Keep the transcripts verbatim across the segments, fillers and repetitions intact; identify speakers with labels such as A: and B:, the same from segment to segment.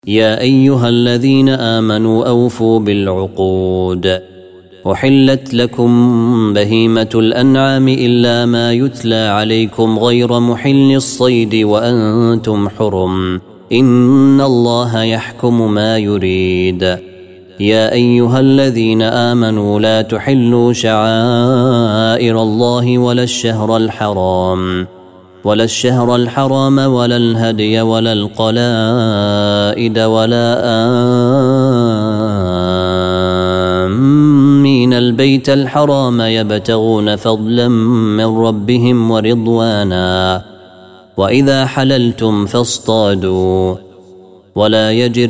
A: يا أيها الذين آمنوا أوفوا بالعقود أحلت لكم بهيمة الأنعام إلا ما يتلى عليكم غير محل الصيد وأنتم حرم إن الله يحكم ما يريد يا أيها الذين آمنوا لا تحلوا شعائر الله ولا الشهر الحرام ولا الشهر الحرام ولا الهدي ولا القلائد ولا آمين البيت الحرام يبتغون فضلا من ربهم ورضوانا وإذا حللتم فاصطادوا ولا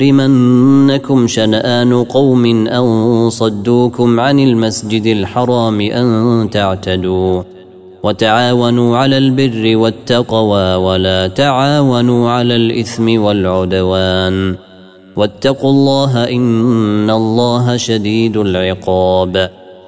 A: يجرمنكم شنآن قوم أن صدوكم عن المسجد الحرام أن تعتدوا وتعاونوا على البر والتقوى ولا تعاونوا على الإثم والعدوان واتقوا الله إن الله شديد العقاب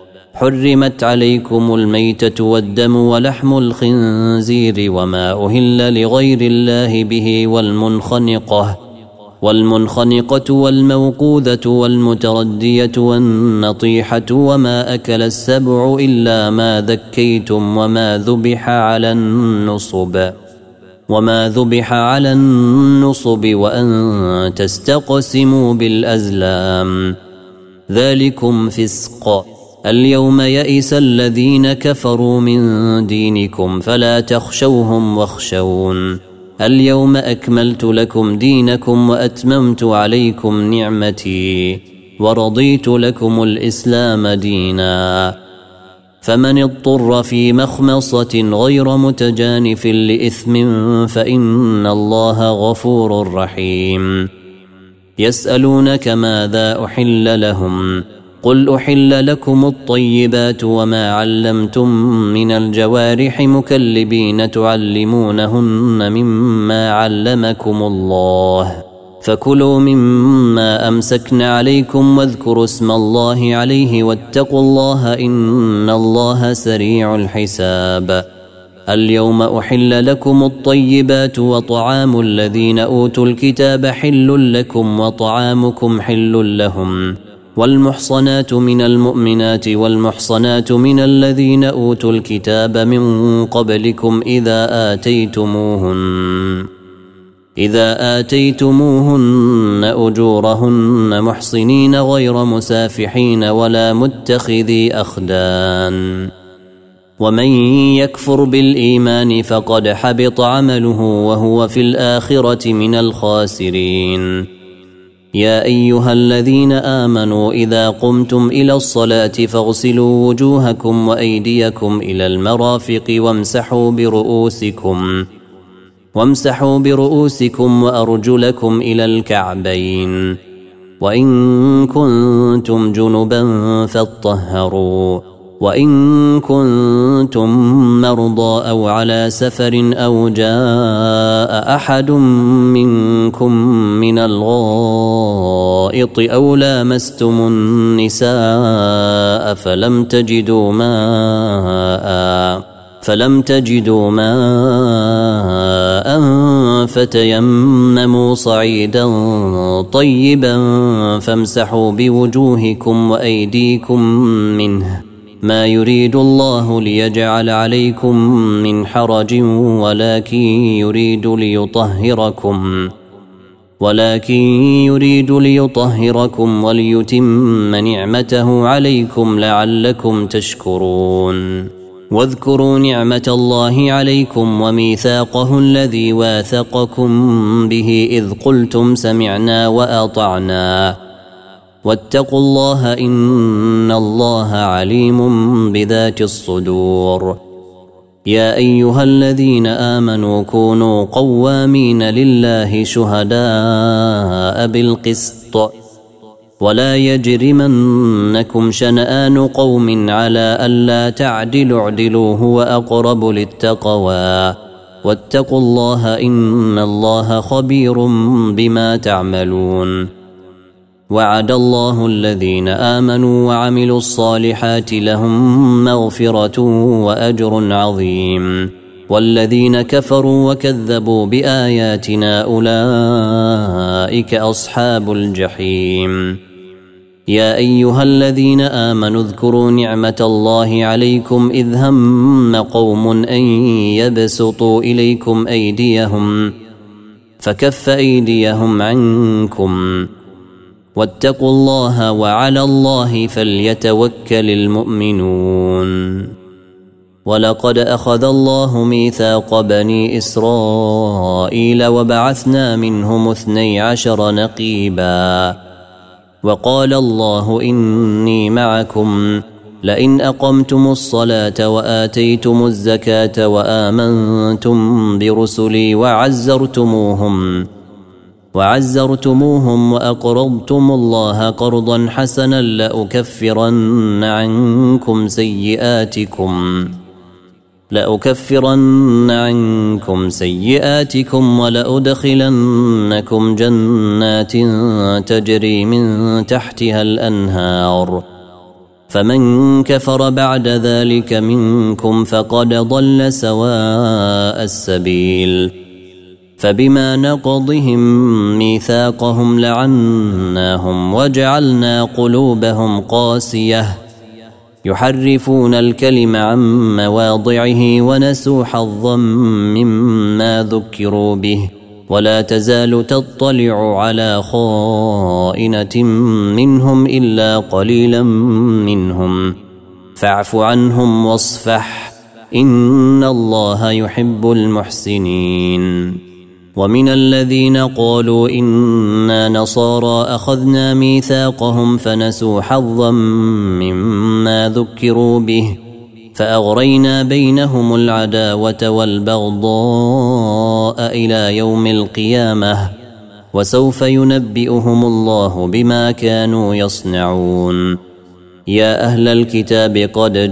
A: حرمت عليكم الميتة والدم ولحم الخنزير وما أهل لغير الله به والمنخنقة والمنخنقة والموقوذة والمتردية والنطيحة وما أكل السبع إلا ما ذكيتم وما ذبح على النصب وما ذبح على النصب وأن تستقسموا بالأزلام ذلكم فسق اليوم يئس الذين كفروا من دينكم فلا تخشوهم واخشون اليوم أكملت لكم دينكم وأتممت عليكم نعمتي ورضيت لكم الإسلام دينا فمن اضطر في مخمصة غير متجانف لإثم فإن الله غفور رحيم يسألونك ماذا أحل لهم قل أحل لكم الطيبات وما علمتم من الجوارح مكلبين تعلمونهن مما علمكم الله فكلوا مما أمسكن عليكم واذكروا اسم الله عليه واتقوا الله إن الله سريع الحساب اليوم أحل لكم الطيبات وطعام الذين أوتوا الكتاب حل لكم وطعامكم حل لهم والمحصنات من المؤمنات والمحصنات من الذين أوتوا الكتاب من قبلكم إذا آتيتموهن إذا آتيتموهن أجورهن محصنين غير مسافحين ولا متخذي أخدان ومن يكفر بالإيمان فقد حبط عمله وهو في الآخرة من الخاسرين يا أيها الذين آمنوا إذا قمتم إلى الصلاة فاغسلوا وجوهكم وأيديكم إلى المرافق وامسحوا برؤوسكم وامسحوا برؤوسكم وأرجلكم إلى الكعبين وإن كنتم جنبا فاطهروا وإن كنتم مرضى أو على سفر أو جاء أحد منكم من الغائط أو لامستم النساء فلم تجدوا ماء فلم تجدوا ماء فتيمموا صعيدا طيبا فامسحوا بوجوهكم وأيديكم منه ما يريد الله ليجعل عليكم من حرج ولكن يريد ليطهركم ولكن يريد ليطهركم وليتم نعمته عليكم لعلكم تشكرون واذكروا نعمة الله عليكم وميثاقه الذي واثقكم به إذ قلتم سمعنا وأطعنا واتقوا الله إن الله عليم بذات الصدور يا أيها الذين آمنوا كونوا قوامين لله شهداء بالقسط ولا يجرمنكم شنآن قوم على ألا تعدلوا اعدلوا هو أقرب للتقوى واتقوا الله إن الله خبير بما تعملون وعد الله الذين آمنوا وعملوا الصالحات لهم مغفرة وأجر عظيم والذين كفروا وكذبوا بآياتنا أولئك أولئك أصحاب الجحيم. يا أيها الذين آمنوا اذكروا نعمة الله عليكم إذ هم قوم أن يبسطوا إليكم أيديهم فكف أيديهم عنكم واتقوا الله وعلى الله فليتوكل المؤمنون. ولقد أخذ الله ميثاق بني إسرائيل وبعثنا منهم اثني عشر نقيبا وقال الله إني معكم لئن أقمتم الصلاة وآتيتم الزكاة وآمنتم برسلي وعزرتموهم وعزرتموهم وأقرضتم الله قرضا حسنا لأكفرن عنكم سيئاتكم لأكفرن عنكم سيئاتكم ولأدخلنكم جنات تجري من تحتها الأنهار فمن كفر بعد ذلك منكم فقد ضل سواء السبيل. فبما نقضهم ميثاقهم لعناهم وجعلنا قلوبهم قاسية يحرفون الكلم عن مواضعه ونسوا حظا مما ذكروا به ولا تزال تطلع على خائنة منهم إلا قليلا منهم فاعف عنهم واصفح إن الله يحب المحسنين. ومن الذين قالوا إنا نصارى أخذنا ميثاقهم فنسوا حظا مما ذكروا به فأغرينا بينهم العداوة والبغضاء إلى يوم القيامة وسوف ينبئهم الله بما كانوا يصنعون. يا أهل الكتاب قد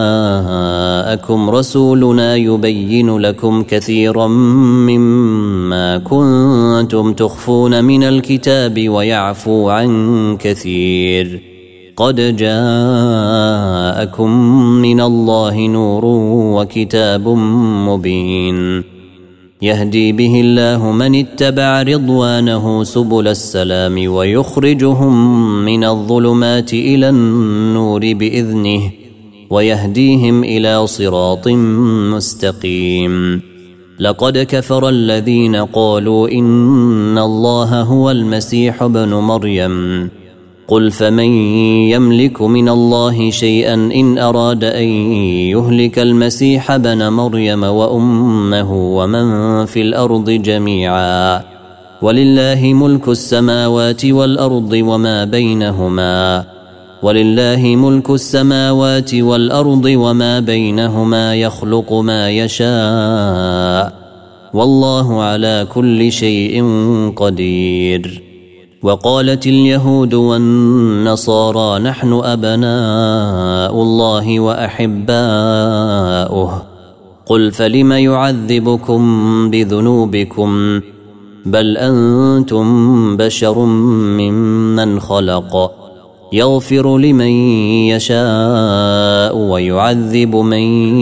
A: جاءكم رسولنا يبين لكم كثيرا مما كنتم تخفون من الكتاب ويعفو عن كثير قد جاءكم من الله نور وكتاب مبين يهدي به الله من اتبع رضوانه سبل السلام ويخرجهم من الظلمات إلى النور بإذنه ويهديهم إلى صراط مستقيم. لقد كفر الذين قالوا إن الله هو المسيح ابن مريم قل فمن يملك من الله شيئا إن أراد أن يهلك المسيح ابن مريم وأمه ومن في الأرض جميعا ولله ملك السماوات والأرض وما بينهما ولله ملك السماوات والأرض وما بينهما يخلق ما يشاء والله على كل شيء قدير. وقالت اليهود والنصارى نحن أبناء الله وأحباؤه قل فلم يعذبكم بذنوبكم بل أنتم بشر ممن خلق يغفر لمن يشاء ويعذب من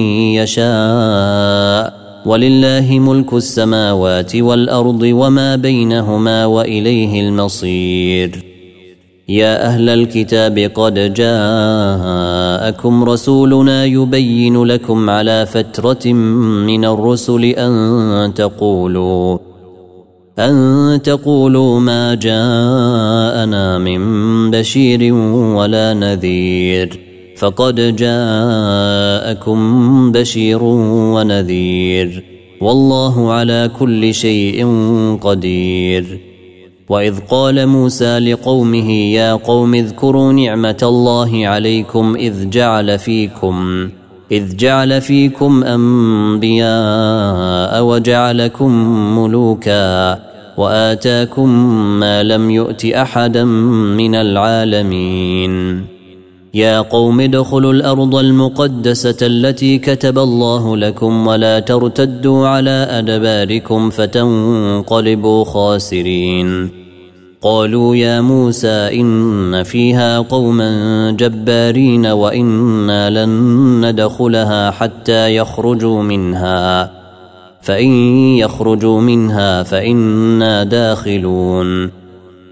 A: يشاء ولله ملك السماوات والأرض وما بينهما وإليه المصير. يا أهل الكتاب قد جاءكم رسولنا يبين لكم على فترة من الرسل أن تقولوا أن تقولوا ما جاءنا من بشير ولا نذير فقد جاءكم بشير ونذير والله على كل شيء قدير. وإذ قال موسى لقومه يا قوم اذكروا نعمة الله عليكم إذ جعل فيكم إذ جعل فيكم أنبياء وجعلكم ملوكا وآتاكم ما لم يؤت أحدا من العالمين. يا قوم ادخلوا الأرض المقدسة التي كتب الله لكم ولا ترتدوا على أدباركم فتنقلبوا خاسرين. قالوا يا موسى إن فيها قوما جبارين وإنا لن ندخلها حتى يخرجوا منها فإن يخرجوا منها فإنا داخلون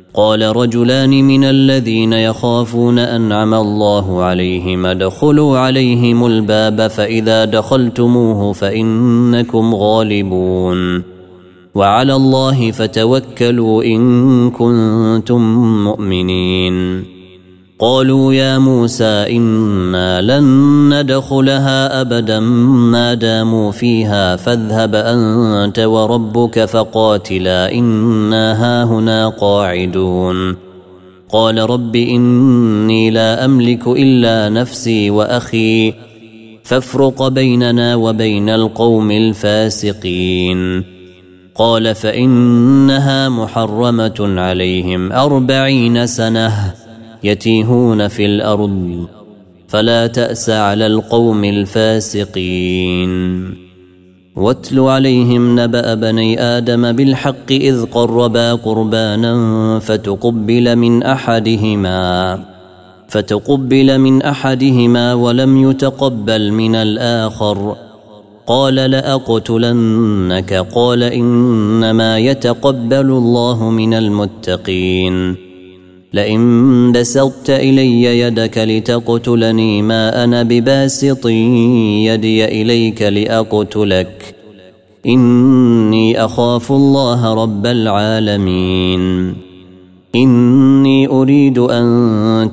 A: قال رجلان من الذين يخافون أنعم الله عليهم ادخلوا عليهم الباب فإذا دخلتموه فإنكم غالبون وعلى الله فتوكلوا إن كنتم مؤمنين. قالوا يا موسى إنا لن ندخلها أبدا ما داموا فيها فاذهب أنت وربك فقاتلا إنا هاهنا قاعدون. قال رب إني لا أملك إلا نفسي وأخي فافرق بيننا وبين القوم الفاسقين. قال فإنها محرمة عليهم أربعين سنة يتيهون في الأرض فلا تأس على القوم الفاسقين. واتل عليهم نبأ بني آدم بالحق إذ قربا قربانا فتقبل من أحدهما فتقبل من أحدهما ولم يتقبل من الآخر قال لأقتلنك قال إنما يتقبل الله من المتقين. لئن بسطت إلي يدك لتقتلني ما أنا بباسط يدي إليك لأقتلك إني أخاف الله رب العالمين. إني أريد أن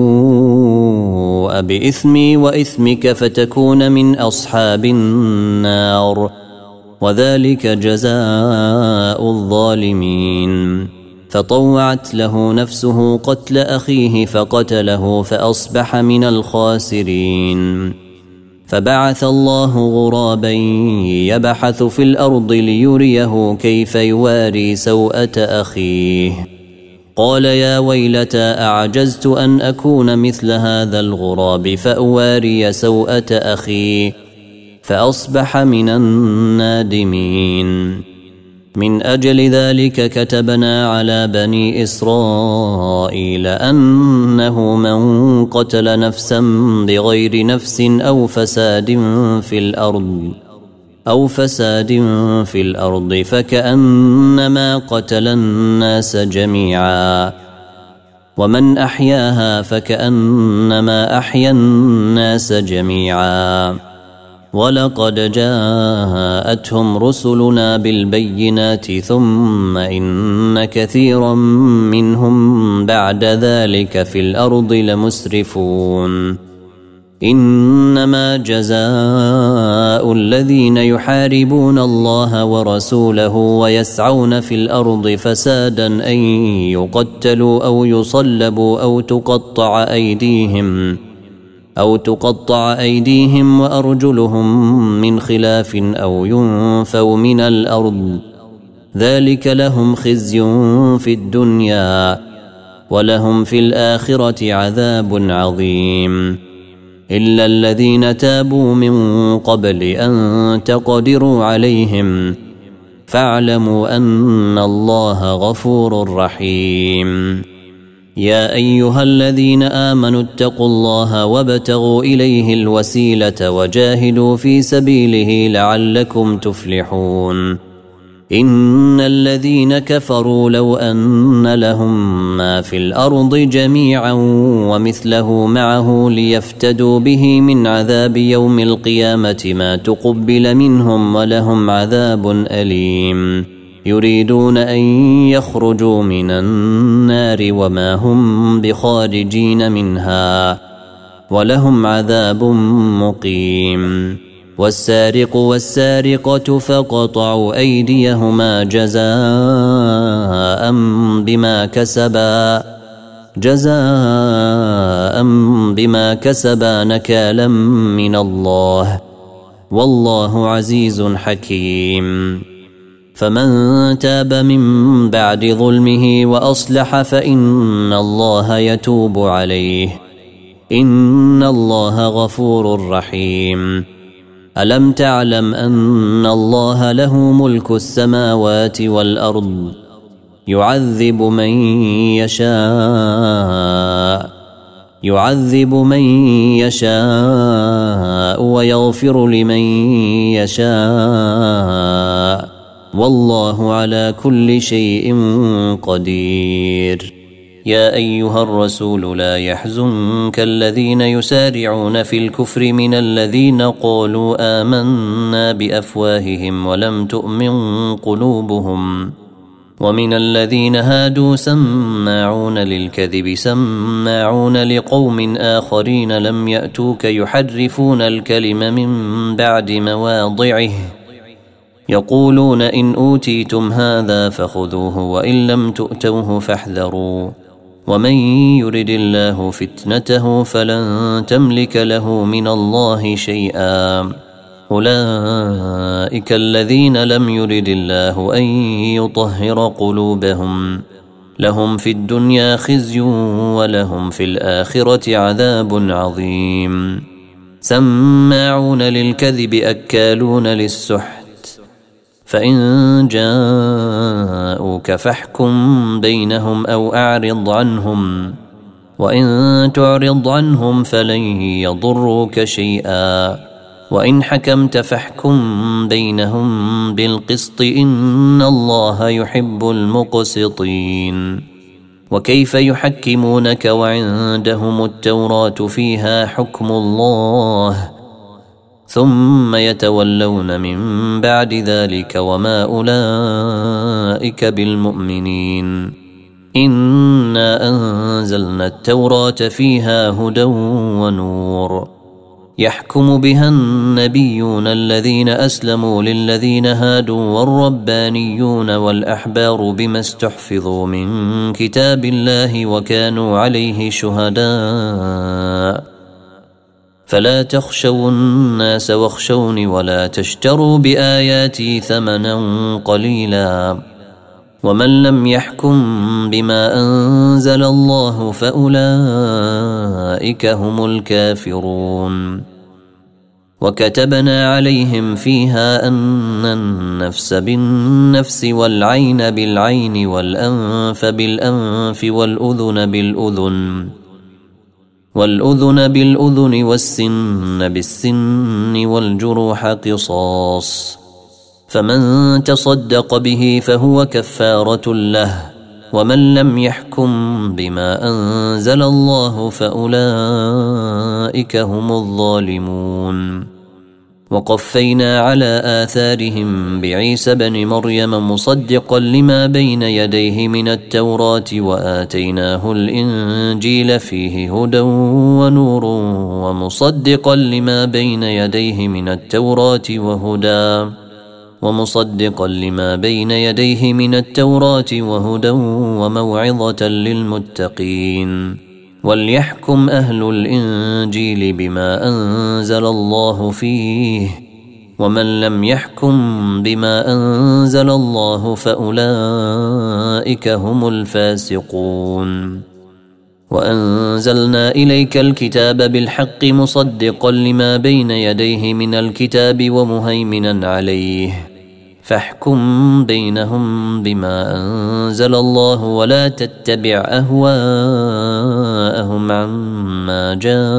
A: تبوء بإثمي وإثمك فتكون من أصحاب النار وذلك جزاء الظالمين. فطوعت له نفسه قتل أخيه فقتله فأصبح من الخاسرين. فبعث الله غرابا يبحث في الأرض ليريه كيف يواري سوءة أخيه قال يا ويلتى أعجزت أن أكون مثل هذا الغراب فأواري سوءة أخي فأصبح من النادمين. من أجل ذلك كتبنا على بني إسرائيل أنه من قتل نفسا بغير نفس أو فساد في الأرض أو فساد في الأرض فكأنما قتل الناس جميعا ومن أحياها فكأنما أحيا الناس جميعا. ولقد جاءتهم رسلنا بالبينات ثم إن كثيرا منهم بعد ذلك في الأرض لمسرفون. إنما جزاء الذين يحاربون الله ورسوله ويسعون في الأرض فسادا أن يقتلوا أو يصلبوا أو تقطع أيديهم أو تقطع أيديهم وأرجلهم من خلاف أو ينفوا من الأرض ذلك لهم خزي في الدنيا ولهم في الآخرة عذاب عظيم. إلا الذين تابوا من قبل أن تقدروا عليهم فاعلموا أن الله غفور رحيم. يا أيها الذين آمنوا اتقوا الله وابتغوا إليه الوسيلة وجاهدوا في سبيله لعلكم تفلحون. إن الذين كفروا لو أن لهم ما في الأرض جميعا ومثله معه ليفتدوا به من عذاب يوم القيامة ما تقبل منهم ولهم عذاب أليم. يريدون أن يخرجوا من النار وما هم بخارجين منها ولهم عذاب مقيم. والسارق والسارقة فقطعوا أيديهما جزاء بما كسبا جزاء بما كسبا نكالا من الله والله عزيز حكيم. فمن تاب من بعد ظلمه وأصلح فإن الله يتوب عليه إن الله غفور رحيم. ألم تعلم أن الله له ملك السماوات والأرض يعذب من يشاء يعذب من يشاء ويغفر لمن يشاء والله على كل شيء قدير. يا أيها الرسول لا يحزنك الذين يسارعون في الكفر من الذين قالوا آمنا بأفواههم ولم تؤمن قلوبهم، ومن الذين هادوا سماعون للكذب سماعون لقوم آخرين لم يأتوك يحرفون الكلم من بعد مواضعه، يقولون إن أوتيتم هذا فخذوه وإن لم تؤتوه فاحذروا، ومن يرد الله فتنته فلن تملك له من الله شيئا. أولئك الذين لم يرد الله أن يطهر قلوبهم، لهم في الدنيا خزي ولهم في الآخرة عذاب عظيم. سماعون للكذب أكالون للسحت، فإن جاءوك فاحكم بينهم أو أعرض عنهم، وإن تعرض عنهم فلن يضروك شيئا، وإن حكمت فاحكم بينهم بالقسط إن الله يحب المقسطين. وكيف يحكمونك وعندهم التوراة فيها حكم الله ثم يتولون من بعد ذلك وما أولئك بالمؤمنين. إنا أنزلنا التوراة فيها هدى ونور، يحكم بها النبيون الذين أسلموا للذين هادوا والربانيون والأحبار بما استحفظوا من كتاب الله وكانوا عليه شهداء، فلا تخشوا الناس واخشوني ولا تشتروا بآياتي ثمنا قليلا، ومن لم يحكم بما أنزل الله فأولئك هم الكافرون. وكتبنا عليهم فيها أن النفس بالنفس والعين بالعين والأنف بالأنف والأذن بالأذن والأذن بالأذن والسن بالسن والجروح قصاص، فمن تصدق به فهو كفارة له، ومن لم يحكم بما أنزل الله فأولئك هم الظالمون. وقفينا على آثارهم بعيسى بن مريم مصدقا لما بين يديه من التوراة وآتيناه الإنجيل فيه هدى ونور ومصدقا لما بين يديه من التوراة وهدى ومصدقا لما بين يديه من التوراة وهدى وموعظة للمتقين. وليحكم أهل الإنجيل بما أنزل الله فيه، ومن لم يحكم بما أنزل الله فأولئك هم الفاسقون. وأنزلنا إليك الكتاب بالحق مصدقا لما بين يديه من الكتاب ومهيمنا عليه، فاحكم بينهم بما أنزل الله ولا تتبع أهواءهم عما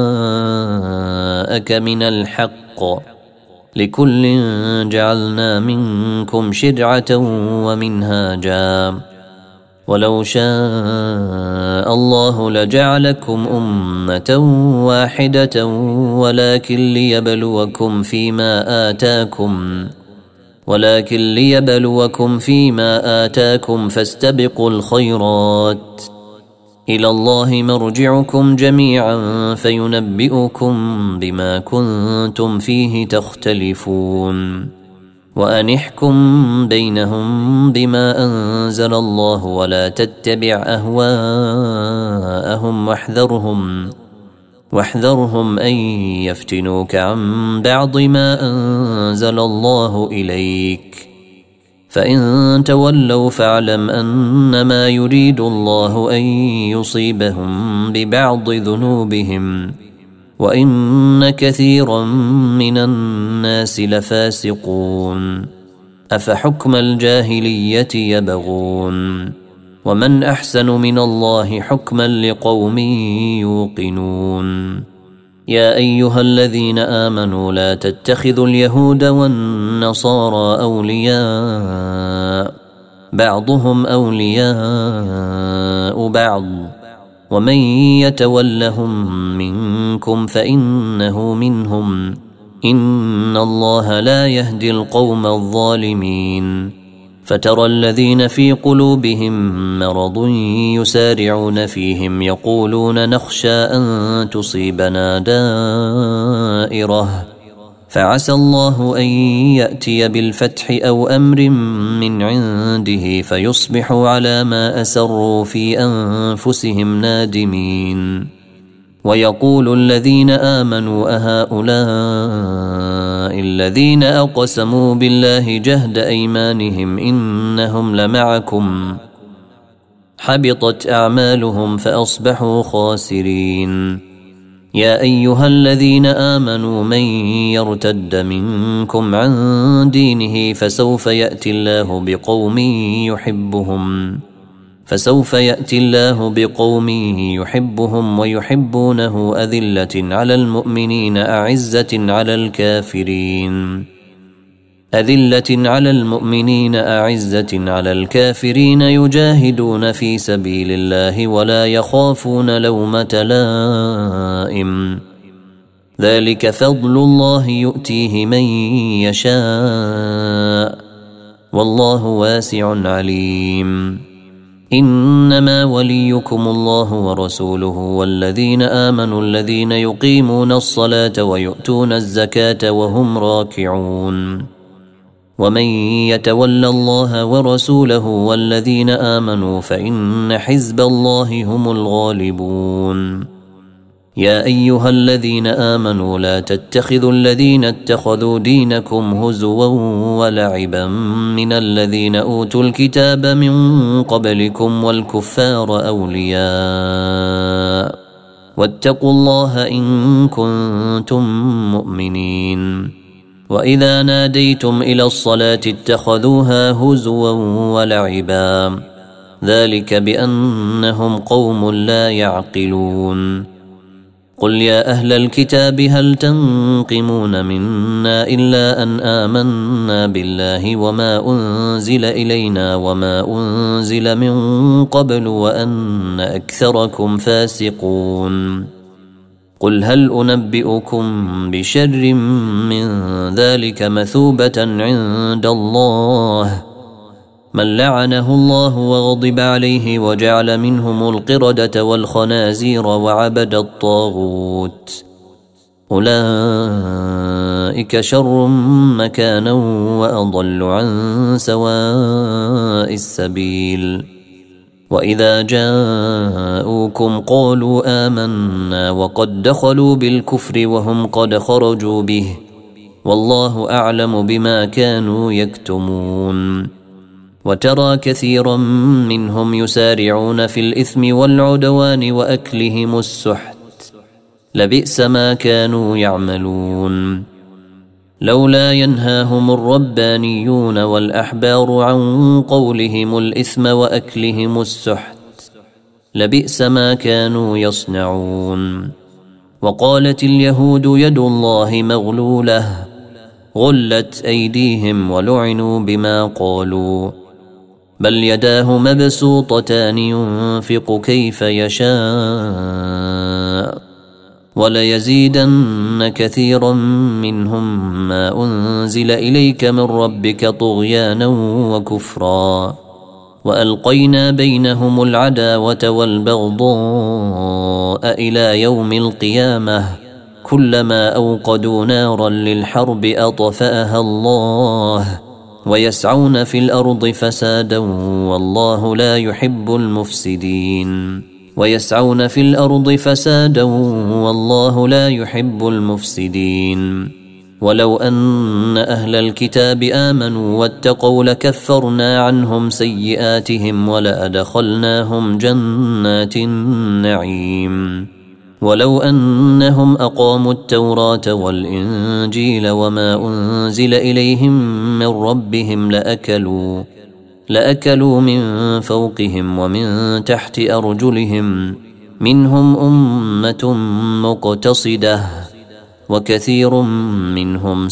A: جاءك من الحق، لكل جعلنا منكم شرعة ومنهاجا، ولو شاء الله لجعلكم أمة واحدة ولكن ليبلوكم فيما آتاكم ولكن ليبلوكم فيما آتاكم فاستبقوا الخيرات، إلى الله مرجعكم جميعا فينبئكم بما كنتم فيه تختلفون. وأن احكم بينهم بما أنزل الله ولا تتبع أهواءهم واحذرهم واحذرهم أن يفتنوك عن بعض ما أنزل الله إليك، فإن تولوا فاعلم أنما يريد الله أن يصيبهم ببعض ذنوبهم، وإن كثيرا من الناس لفاسقون. أفحكم الجاهلية يبغون، ومن أحسن من الله حكما لقوم يوقنون. يا أيها الذين آمنوا لا تتخذوا اليهود والنصارى أولياء بعضهم أولياء بعض ومن يتولهم منكم فإنه منهم إن الله لا يهدي القوم الظالمين فترى الذين في قلوبهم مرض يسارعون فيهم يقولون نخشى أن تصيبنا دائرة فعسى الله أن يأتي بالفتح أو أمر من عنده فيصبحوا على ما أسروا في أنفسهم نادمين ويقول الذين آمنوا أهؤلاء الذين أقسموا بالله جهد أيمانهم إنهم لمعكم حبطت أعمالهم فأصبحوا خاسرين يا أيها الذين آمنوا من يرتد منكم عن دينه فسوف يأتي الله بقوم يحبهم فسوف يأتي الله بقوم يحبهم ويحبونه أذلة على المؤمنين أعزة على الكافرين أذلة على المؤمنين أعزة على الكافرين يجاهدون في سبيل الله ولا يخافون لومة لائم ذلك فضل الله يؤتيه من يشاء والله واسع عليم إنما وليكم الله ورسوله والذين آمنوا الذين يقيمون الصلاة ويؤتون الزكاة وهم راكعون ومن يتولى الله ورسوله والذين آمنوا فإن حزب الله هم الغالبون يا أيها الذين آمنوا لا تتخذوا الذين اتخذوا دينكم هزوا ولعبا من الذين أوتوا الكتاب من قبلكم والكفار أولياء واتقوا الله إن كنتم مؤمنين وإذا ناديتم إلى الصلاة اتخذوها هزوا ولعبا ذلك بأنهم قوم لا يعقلون قل يا أهل الكتاب هل تنقمون منا إلا أن آمنا بالله وما أنزل إلينا وما أنزل من قبل وأن أكثركم فاسقون قل هل أنبئكم بشر من ذلك مثوبة عند الله من لعنه الله وغضب عليه وجعل منهم القردة والخنازير وعبد الطاغوت أولئك شر مكانا وأضل عن سواء السبيل وإذا جاءوكم قالوا آمنا وقد دخلوا بالكفر وهم قد خرجوا به والله أعلم بما كانوا يكتمون وترى كثيرا منهم يسارعون في الإثم والعدوان وأكلهم السحت لبئس ما كانوا يعملون لولا ينهاهم الربانيون والأحبار عن قولهم الإثم وأكلهم السحت لبئس ما كانوا يصنعون وقالت اليهود يد الله مغلولة غلت أيديهم ولعنوا بما قالوا بل يداه مبسوطتان ينفق كيف يشاء وليزيدن كثيرا منهم ما أنزل إليك من ربك طغيانا وكفرا وألقينا بينهم العداوة والبغضاء إلى يوم القيامة كلما أوقدوا نارا للحرب أطفأها الله ويسعون في الأرض فسادا والله لا يحب المفسدين ويسعون في الأرض فسادا والله لا يحب المفسدين ولو أن أهل الكتاب آمنوا واتقوا لكفرنا عنهم سيئاتهم ولأدخلناهم جنات النعيم ولو أنهم أقاموا التوراة والإنجيل وما أنزل إليهم من ربهم لأكلوا لأكلوا من فوقهم ومن تحت أرجلهم منهم أمة مقتصدة وكثير منهم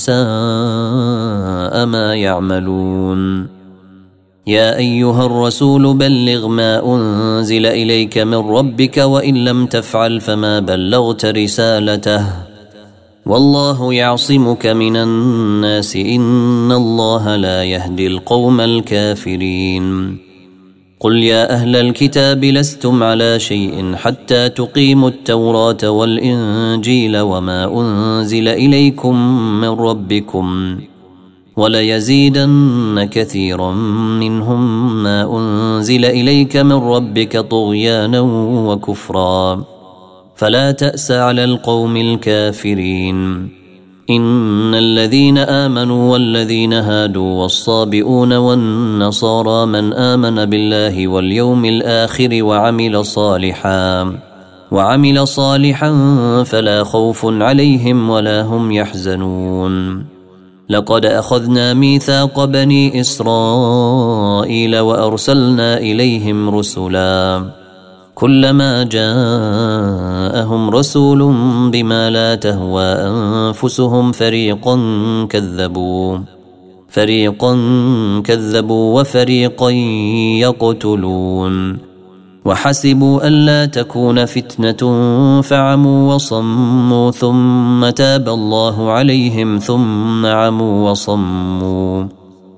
A: ساء ما يعملون. يا أيها الرسول بلغ ما أنزل إليك من ربك وإن لم تفعل فما بلغت رسالته والله يعصمك من الناس إن الله لا يهدي القوم الكافرين. قل يا أهل الكتاب لستم على شيء حتى تقيموا التوراة والإنجيل وما أنزل إليكم من ربكم وليزيدن كثيرا منهم ما أنزل إليك من ربك طغيانا وكفرا فلا تأس على القوم الكافرين. إن الذين آمنوا والذين هادوا والصابئون والنصارى من آمن بالله واليوم الآخر وعمل صالحا وعمل صالحا فلا خوف عليهم ولا هم يحزنون. لقد أخذنا ميثاق بني إسرائيل وأرسلنا إليهم رسلا كلما جاءهم رسول بما لا تهوى أنفسهم فريقا كذبوا فريقا كذبوا وفريقا يقتلون وحسبوا ألا تكون فتنة فعموا وصموا ثم تاب الله عليهم ثم عموا وصموا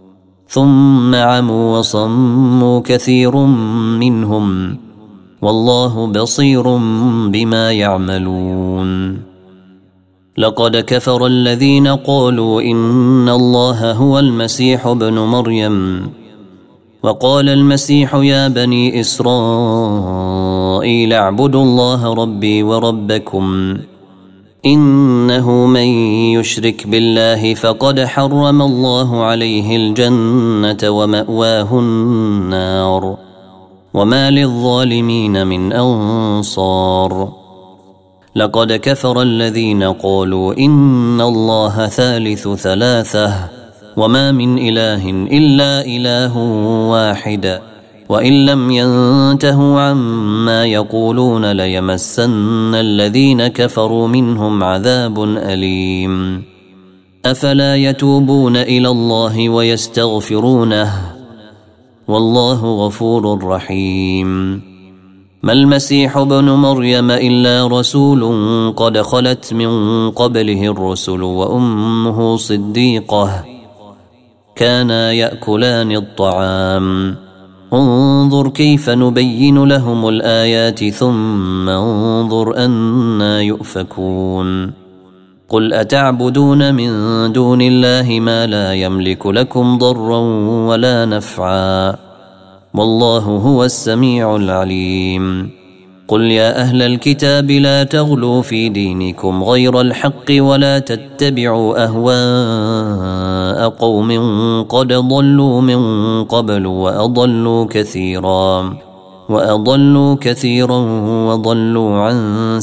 A: ثم عموا وصموا كثير منهم والله بصير بما يعملون. لقد كفر الذين قالوا إن الله هو المسيح ابن مريم وقال المسيح يا بني إسرائيل اعبدوا الله ربي وربكم إنه من يشرك بالله فقد حرم الله عليه الجنة ومأواه النار وما للظالمين من أنصار. لقد كفر الذين قالوا إن الله ثالث ثلاثة وما من إله إلا إله واحد وإن لم ينتهوا عما يقولون ليمسن الذين كفروا منهم عذاب أليم. أفلا يتوبون إلى الله ويستغفرونه والله غفور رحيم. ما المسيح ابن مريم إلا رسول قد خلت من قبله الرسل وأمه صديقة كانا يأكلان الطعام انظر كيف نبين لهم الآيات ثم انظر أنا يؤفكون. قل أتعبدون من دون الله ما لا يملك لكم ضرا ولا نفعا والله هو السميع العليم. قل يا أهل الكتاب لا تغلوا في دينكم غير الحق ولا تتبعوا أهواء قوم قد ضلوا من قبل وأضلوا كثيرا وأضلوا كثيرا وضلوا عن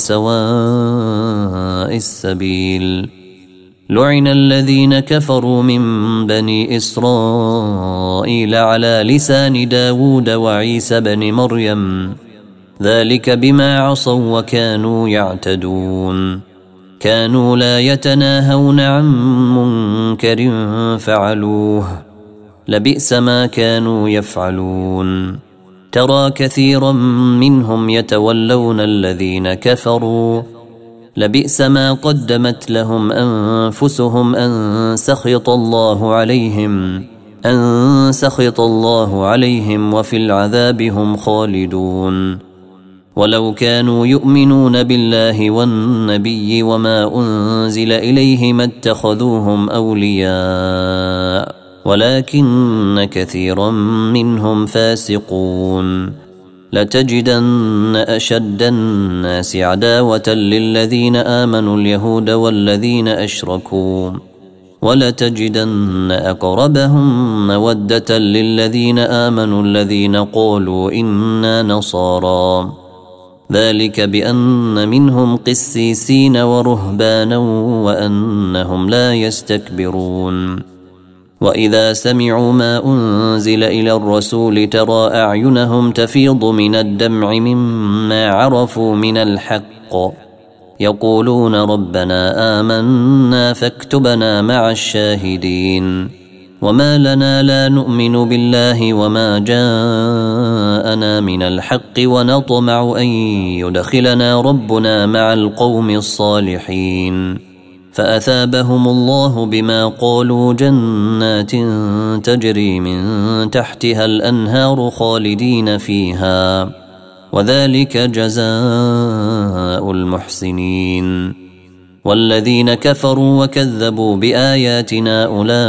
A: سواء السبيل. لعن الذين كفروا من بني إسرائيل على لسان داود وعيسى بن مريم ذلك بما عصوا وكانوا يعتدون. كانوا لا يتناهون عن منكر فعلوه لبئس ما كانوا يفعلون. ترى كثيرا منهم يتولون الذين كفروا لبئس ما قدمت لهم أنفسهم أن سخط الله عليهم أن سخط الله عليهم وفي العذاب هم خالدون. ولو كانوا يؤمنون بالله والنبي وما أنزل إليه ما اتخذوهم أولياء ولكن كثيرا منهم فاسقون. لتجدن أشد الناس عداوة للذين آمنوا اليهود والذين أشركوا ولتجدن أقربهم مودة للذين آمنوا الذين قالوا إنا نصارى ذلك بأن منهم قسيسين ورهبانا وأنهم لا يستكبرون. وإذا سمعوا ما أنزل إلى الرسول ترى أعينهم تفيض من الدمع مما عرفوا من الحق يقولون ربنا آمنا فاكتبنا مع الشاهدين وما لنا لا نؤمن بالله وما جاءنا من الحق ونطمع أن يدخلنا ربنا مع القوم الصالحين فأثابهم الله بما قالوا جنات تجري من تحتها الأنهار خالدين فيها وذلك جزاء المحسنين والذين كفروا وكذبوا بآياتنا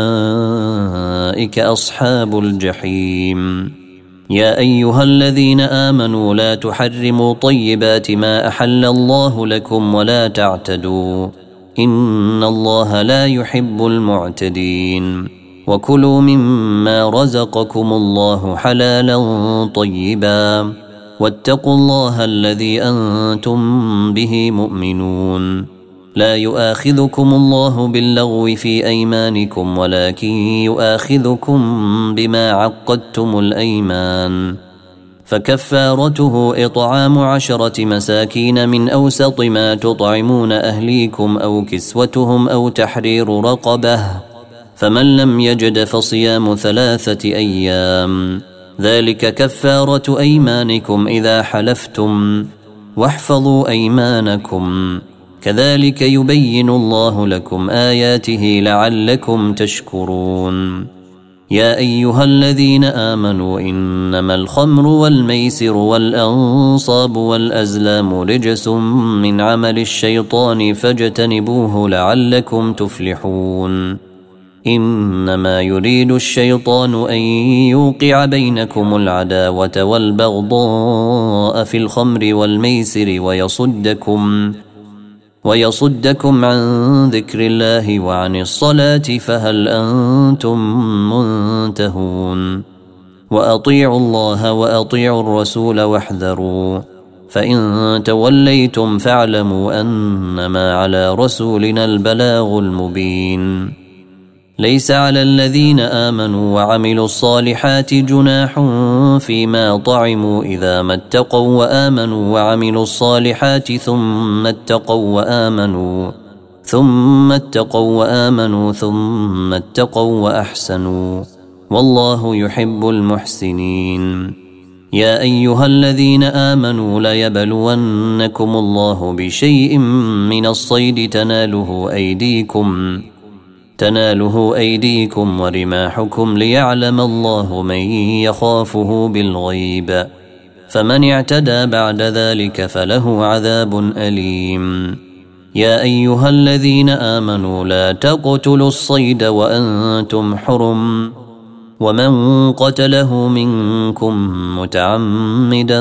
A: أولئك أصحاب الجحيم يا أيها الذين آمنوا لا تحرموا طيبات ما أحل الله لكم ولا تعتدوا إن الله لا يحب المعتدين وكلوا مما رزقكم الله حلالا طيبا واتقوا الله الذي أنتم به مؤمنون لا يؤاخذكم الله باللغو في أيمانكم ولكن يؤاخذكم بما عقدتم الأيمان فكفارته إطعام عشرة مساكين من أوسط ما تطعمون أهليكم أو كسوتهم أو تحرير رقبة فمن لم يجد فصيام ثلاثة أيام ذلك كفارة أيمانكم إذا حلفتم واحفظوا أيمانكم كذلك يبين الله لكم آياته لعلكم تشكرون يا أيها الذين آمنوا إنما الخمر والميسر والأنصاب والأزلام رجس من عمل الشيطان فاجتنبوه لعلكم تفلحون إنما يريد الشيطان أن يوقع بينكم العداوة والبغضاء في الخمر والميسر ويصدكم ويصدكم عن ذكر الله وعن الصلاة فهل أنتم منتهون وأطيعوا الله وأطيعوا الرسول واحذروا فإن توليتم فاعلموا أنما على رسولنا البلاغ المبين ليس على الذين آمنوا وعملوا الصالحات جناح فيما طعموا إذا ما اتقوا وآمنوا وعملوا الصالحات ثم اتقوا وآمنوا ثم اتقوا وآمنوا ثم اتقوا وأحسنوا والله يحب المحسنين يا أيها الذين آمنوا ليبلونكم الله بشيء من الصيد تناله أيديكم تناله أيديكم ورماحكم ليعلم الله من يخافه بالغيب فمن اعتدى بعد ذلك فله عذاب أليم يا أيها الذين آمنوا لا تقتلوا الصيد وأنتم حرم ومن قتله منكم متعمدا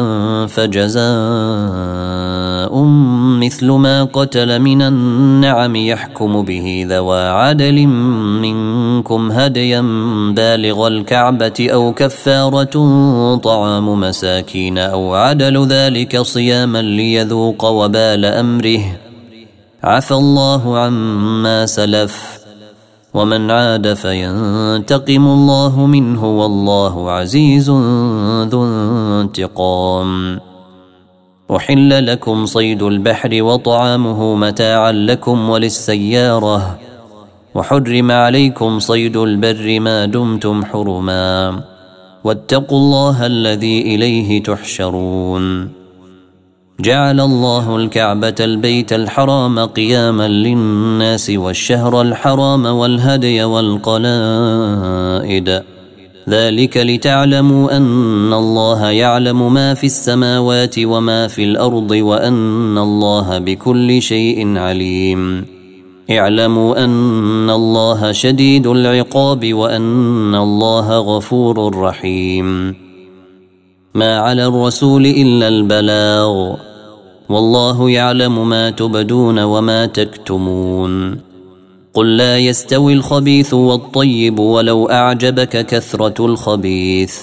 A: فجزاء مثل ما قتل من النعم يحكم به ذوى عدل منكم هديا بالغ الكعبة أو كفارة طعام مساكين أو عدل ذلك صياما ليذوق وبال أمره عفى الله عما سلف ومن عاد فينتقم الله منه والله عزيز ذو انتقام أحل لكم صيد البحر وطعامه متاعا لكم وللسيارة وحرم عليكم صيد البر ما دمتم حرما واتقوا الله الذي إليه تحشرون جعل الله الكعبة البيت الحرام قياما للناس والشهر الحرام والهدي والقلائد ذلك لتعلموا أن الله يعلم ما في السماوات وما في الأرض وأن الله بكل شيء عليم اعلموا أن الله شديد العقاب وأن الله غفور رحيم ما على الرسول إلا البلاغ والله يعلم ما تبدون وما تكتمون قل لا يستوي الخبيث والطيب ولو أعجبك كثرة الخبيث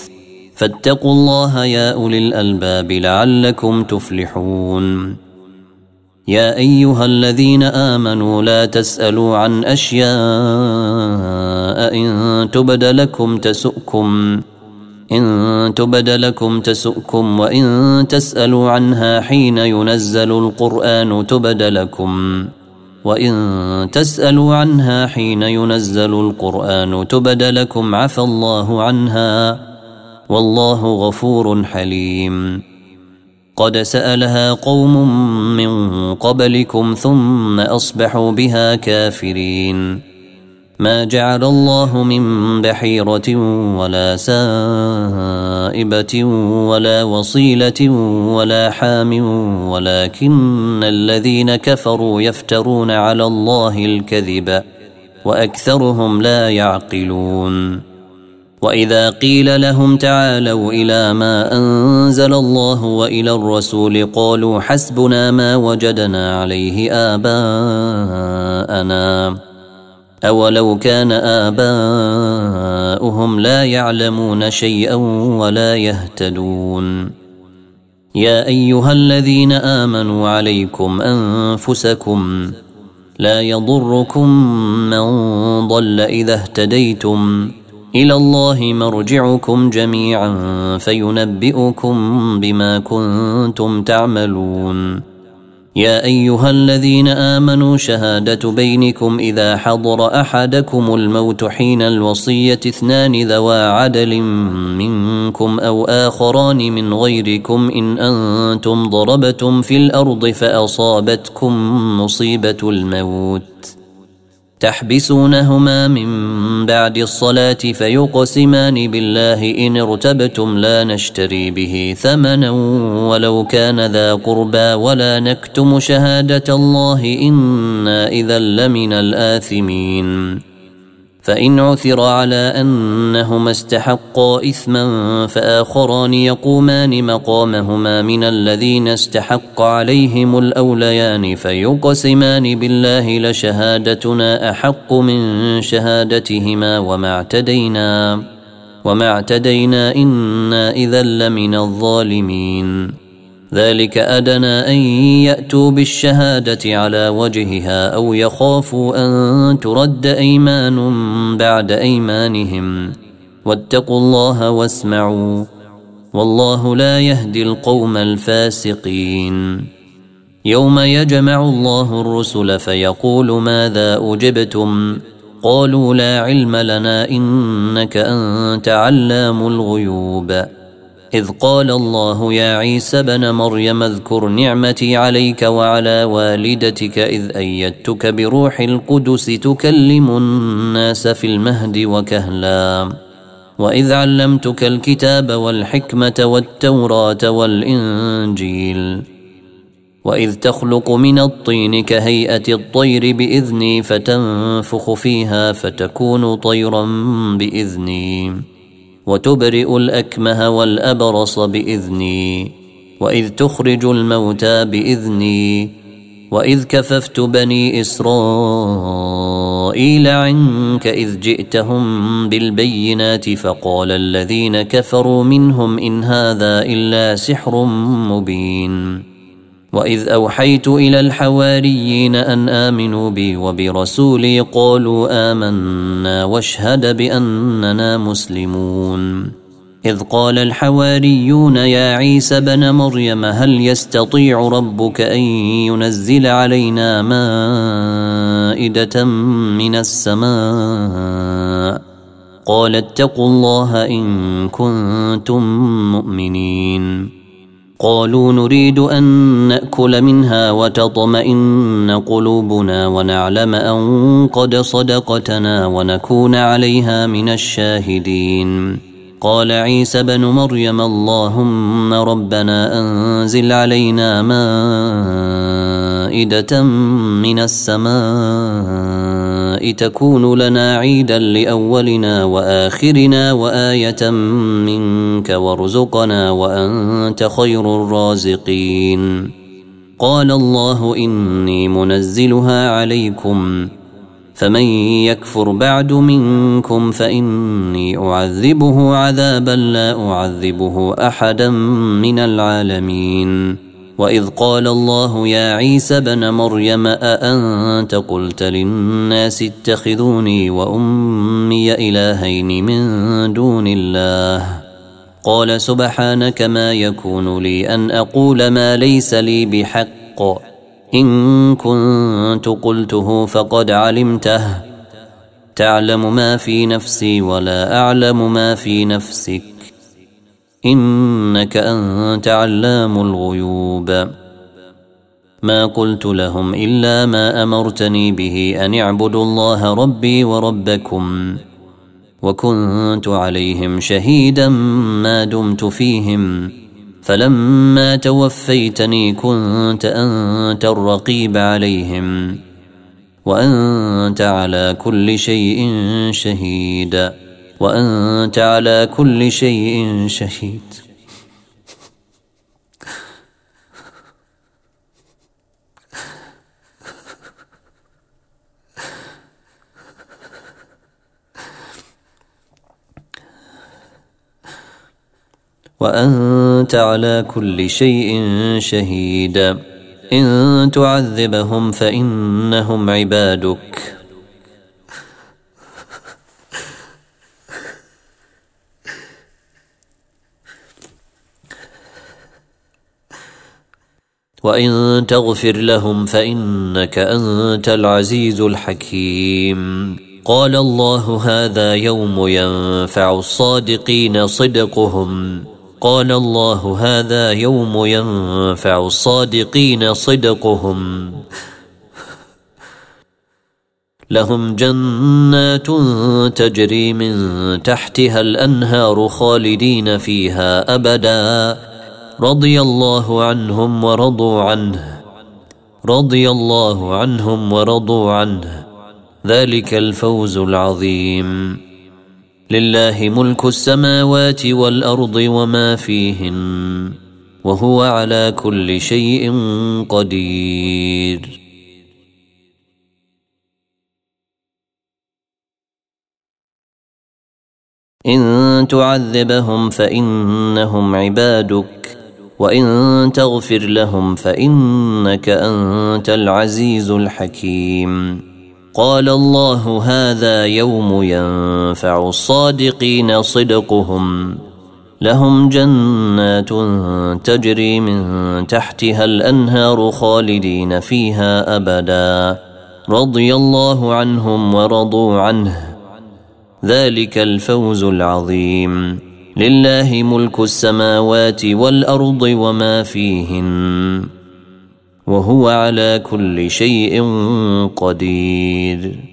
A: فاتقوا الله يا أولي الألباب لعلكم تفلحون يا أيها الذين آمنوا لا تسألوا عن أشياء إن تبد لكم تسؤكم إن تبد لكم تسؤكم وإن تسألوا عنها حين ينزل القرآن تبد لكم وإن تسألوا عنها حين ينزل القرآن تبد لكم عفى الله عنها والله غفور حليم. قد سألها قوم من قبلكم ثم أصبحوا بها كافرين. ما جعل الله من بحيرة ولا سائبة ولا وصيلة ولا حام ولكن الذين كفروا يفترون على الله الكذب وأكثرهم لا يعقلون. وإذا قيل لهم تعالوا إلى ما أنزل الله وإلى الرسول قالوا حسبنا ما وجدنا عليه آباءنا أولو كان آباؤهم لا يعلمون شيئا ولا يهتدون. يا أيها الذين آمنوا عليكم أنفسكم لا يضركم من ضل إذا اهتديتم إلى الله مرجعكم جميعا فينبئكم بما كنتم تعملون. يا أيها الذين آمنوا شهادة بينكم إذا حضر أحدكم الموت حين الوصية اثنان ذوا عدل منكم أو آخران من غيركم إن أنتم ضربتم في الأرض فأصابتكم مصيبة الموت تحبسونهما من بعد الصلاة فيقسمان بالله إن ارتبتم لا نشتري به ثمنا ولو كان ذا قربى ولا نكتم شهادة الله إنا إذا لمن الآثمين. فإن عثر على أنهما استحقا إثما فآخران يقومان مقامهما من الذين استحق عليهم الأوليان فيقسمان بالله لشهادتنا أحق من شهادتهما وما اعتدينا وما اعتدينا إنا إذا لمن الظالمين. ذلك أدنى أن يأتوا بالشهادة على وجهها أو يخافوا أن ترد أيمان بعد أيمانهم واتقوا الله واسمعوا والله لا يهدي القوم الفاسقين. يوم يجمع الله الرسل فيقول ماذا أجبتم قالوا لا علم لنا إنك أنت علام الغيوب. إذ قال الله يا عيسى بن مريم اذكر نعمتي عليك وعلى والدتك إذ أيدتك بروح القدس تكلم الناس في المهد وكهلا وإذ علمتك الكتاب والحكمة والتوراة والإنجيل وإذ تخلق من الطين كهيئة الطير بإذني فتنفخ فيها فتكون طيرا بإذني وتبرئ الأكمه والأبرص بإذني وإذ تخرج الموتى بإذني وإذ كففت بني إسرائيل عنك إذ جئتهم بالبينات فقال الذين كفروا منهم إن هذا إلا سحر مبين. وإذ أوحيت إلى الحواريين أن آمنوا بي وبرسولي قالوا آمنا واشهد بأننا مسلمون. إذ قال الحواريون يا عيسى بن مريم هل يستطيع ربك أن ينزل علينا مائدة من السماء قال اتقوا الله إن كنتم مؤمنين. قالوا نريد أن نأكل منها وتطمئن قلوبنا ونعلم أن قد صدقتنا ونكون عليها من الشاهدين. قال عيسى بن مريم اللهم ربنا أنزل علينا مائدة من السماء تكون لنا عيدا لأولنا وآخرنا وآية منك وارزقنا وأنت خير الرازقين. قال الله إني منزلها عليكم فمن يكفر بعد منكم فإني أعذبه عذابا لا أعذبه أحدا من العالمين وإذ قال الله يا عيسى ابن مريم أأنت قلت للناس اتخذوني وأمي إلهين من دون الله قال سبحانك ما يكون لي أن أقول ما ليس لي بحق إن كنت قلته فقد علمته تعلم ما في نفسي ولا أعلم ما في نفسك إنك أنت علام الغيوب ما قلت لهم إلا ما أمرتني به أن اعبدوا الله ربي وربكم وكنت عليهم شهيدا ما دمت فيهم فلما توفيتني كنت أنت الرقيب عليهم وأنت على كل شيء شهيد وأنت على كل شيء شهيد وأنت على كل شيء شهيد إن تعذبهم فإنهم عبادك وإن تغفر لهم فإنك أنت العزيز الحكيم قال الله هذا يوم ينفع الصادقين صدقهم قال الله هذا يوم ينفع الصادقين صدقهم لهم جنات تجري من تحتها الأنهار خالدين فيها أبدا رضي الله عنهم ورضوا عنه رضي الله عنهم ورضوا عنه ذلك الفوز العظيم لله ملك السماوات والأرض وما فيهن وهو على كل شيء قدير إن تعذبهم فإنهم عبادك وإن تغفر لهم فإنك أنت العزيز الحكيم قال الله هذا يوم ينفع الصادقين صدقهم لهم جنات تجري من تحتها الأنهار خالدين فيها أبدا رضي الله عنهم ورضوا عنه ذلك الفوز العظيم لله ملك السماوات والأرض وما فيهن وهو على كل شيء قدير